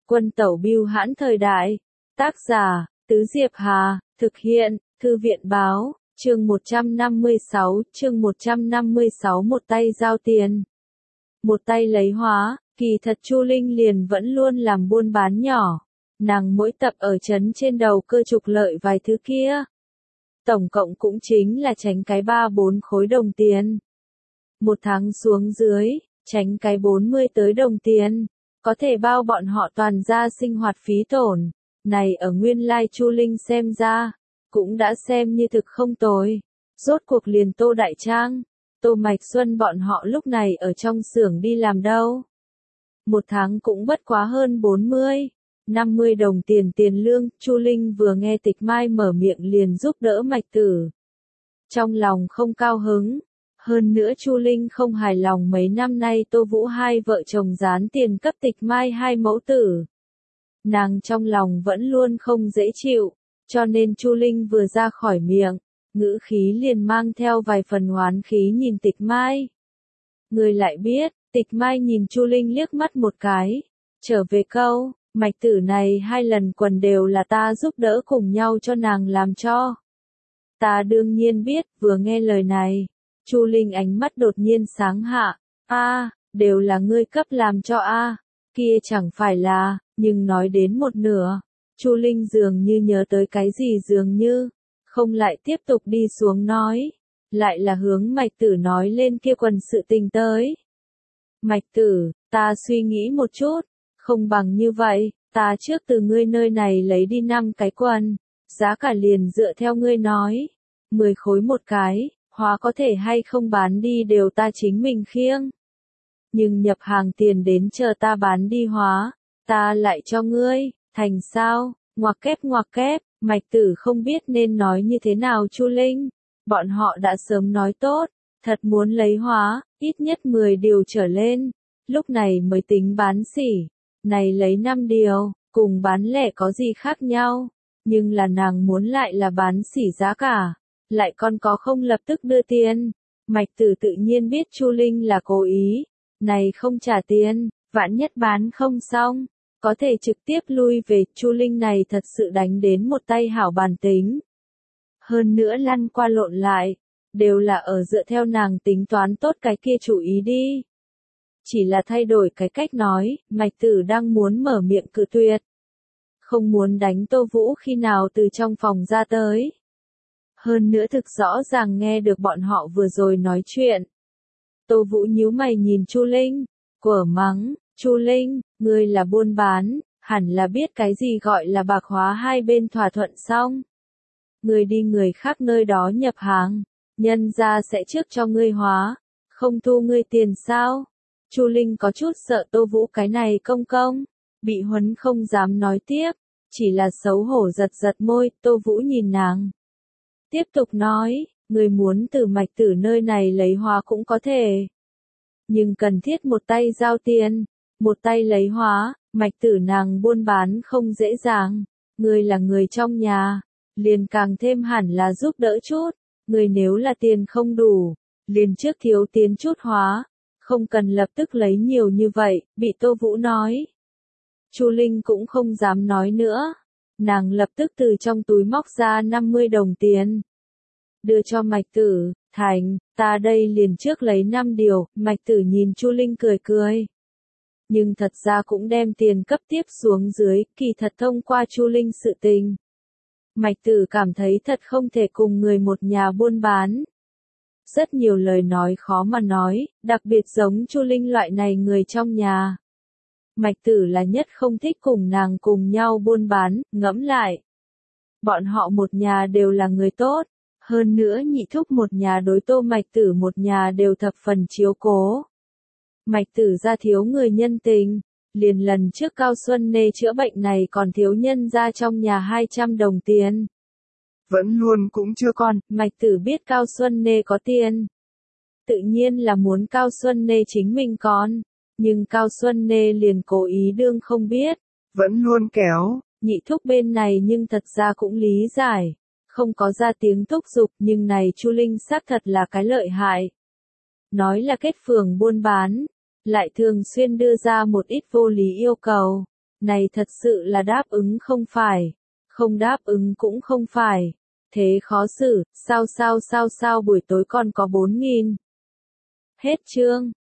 Quân tẩu bưu hãn thời đại. Tác giả, Tứ Diệp Hà, thực hiện, Thư viện báo, chương 156, một tay giao tiền. Một tay lấy hóa, kỳ thật Chu Linh liền vẫn luôn làm buôn bán nhỏ. Nàng mỗi tập ở trấn trên đầu cơ trục lợi vài thứ kia. Tổng cộng cũng chính là tránh cái 3-4 khối đồng tiền. Một tháng xuống dưới, tránh cái 40 tới đồng tiền. Có thể bao bọn họ toàn ra sinh hoạt phí tổn. Này ở nguyên lai Chu Linh xem ra, cũng đã xem như thực không tồi. Rốt cuộc liền Tô Đại Trang, Tô Mạch Xuân bọn họ lúc này ở trong xưởng đi làm đâu. Một tháng cũng bất quá hơn 40-50 đồng tiền tiền lương. Chu Linh vừa nghe Tịch Mai mở miệng liền giúp đỡ Mạch Tử. Trong lòng không cao hứng. Hơn nữa Chu Linh không hài lòng mấy năm nay Tô Vũ hai vợ chồng dán tiền cấp Tịch Mai hai mẫu tử. Nàng trong lòng vẫn luôn không dễ chịu, cho nên Chu Linh vừa ra khỏi miệng, ngữ khí liền mang theo vài phần oán khí nhìn Tịch Mai. Người lại biết, Tịch Mai nhìn Chu Linh liếc mắt một cái, trở về câu, Mạch Tử này 2 lần quần đều là ta giúp đỡ cùng nhau cho nàng làm cho. Ta đương nhiên biết, vừa nghe lời này, Chu Linh ánh mắt đột nhiên sáng hạ, đều là ngươi cấp làm cho kia chẳng phải là, nhưng nói đến một nửa, Chu Linh dường như nhớ tới cái gì dường như, không lại tiếp tục đi xuống nói, lại là hướng Mạch Tử nói lên kia quần sự tình tới. Mạch Tử, ta suy nghĩ một chút, không bằng như vậy, ta trước từ ngươi nơi này lấy đi 5 cái quần, giá cả liền dựa theo ngươi nói, 10 khối một cái, hóa có thể hay không bán đi đều ta chính mình khiêng. Nhưng nhập hàng tiền đến chờ ta bán đi hóa, ta lại cho ngươi, thành sao, ngoặc kép, Mạch Tử không biết nên nói như thế nào Chu Linh, bọn họ đã sớm nói tốt, thật muốn lấy hóa, ít nhất 10 điều trở lên, lúc này mới tính bán sỉ, này lấy 5 điều, cùng bán lẻ có gì khác nhau, nhưng là nàng muốn lại là bán sỉ giá cả, lại còn có không lập tức đưa tiền, Mạch Tử tự nhiên biết Chu Linh là cố ý, này không trả tiền, vạn nhất bán không xong, có thể trực tiếp lui về. Chu Linh này thật sự đánh đến một tay hảo bản tính. Hơn nữa lăn qua lộn lại, đều là ở dựa theo nàng tính toán tốt cái kia chủ ý đi. Chỉ là thay đổi cái cách nói, Mạch Tử đang muốn mở miệng cự tuyệt. Không muốn đánh Tô Vũ khi nào từ trong phòng ra tới. Hơn nữa thực rõ ràng nghe được bọn họ vừa rồi nói chuyện. Tô Vũ nhíu mày nhìn Chu Linh, quở mắng, Chu Linh, ngươi là buôn bán, hẳn là biết cái gì gọi là bạc hóa hai bên thỏa thuận xong. Ngươi đi người khác nơi đó nhập hàng, nhân ra sẽ trước cho ngươi hóa, không thu ngươi tiền sao? Chu Linh có chút sợ Tô Vũ cái này công, bị huấn không dám nói tiếp, chỉ là xấu hổ giật môi. Tô Vũ nhìn nàng, tiếp tục nói, người muốn từ Mạch Tử nơi này lấy hóa cũng có thể. Nhưng cần thiết một tay giao tiền, một tay lấy hóa, Mạch Tử nàng buôn bán không dễ dàng. Người là người trong nhà, liền càng thêm hẳn là giúp đỡ chút. Người nếu là tiền không đủ, liền trước thiếu tiền chút hóa, không cần lập tức lấy nhiều như vậy, bị Tô Vũ nói. Chu Linh cũng không dám nói nữa. Nàng lập tức từ trong túi móc ra 50 đồng tiền. Đưa cho Mạch Tử, thành, ta đây liền trước lấy 5 điều, Mạch Tử nhìn Chu Linh cười. Nhưng thật ra cũng đem tiền cấp tiếp xuống dưới, kỳ thật thông qua Chu Linh sự tình. Mạch Tử cảm thấy thật không thể cùng người một nhà buôn bán. Rất nhiều lời nói khó mà nói, đặc biệt giống Chu Linh loại này người trong nhà. Mạch Tử là nhất không thích cùng nàng cùng nhau buôn bán, ngẫm lại. Bọn họ một nhà đều là người tốt, hơn nữa nhị thúc một nhà đối Tô Mạch Tử một nhà đều thập phần chiếu cố. Mạch Tử ra thiếu người nhân tình, liền lần trước Cao Xuân Nê chữa bệnh này còn thiếu nhân ra trong nhà 200 đồng tiền. Vẫn luôn cũng chưa còn, Mạch Tử biết Cao Xuân Nê có tiền. Tự nhiên là muốn Cao Xuân Nê chính mình con, nhưng Cao Xuân Nê liền cố ý đương không biết. Vẫn luôn kéo. Nhị thúc bên này nhưng thật ra cũng lý giải. Không có ra tiếng thúc giục nhưng này Chu Linh xác thật là cái lợi hại. Nói là kết phường buôn bán, lại thường xuyên đưa ra một ít vô lý yêu cầu. Này thật sự là đáp ứng không phải. Không đáp ứng cũng không phải. Thế khó xử, sao buổi tối còn có 4.000. Hết chương.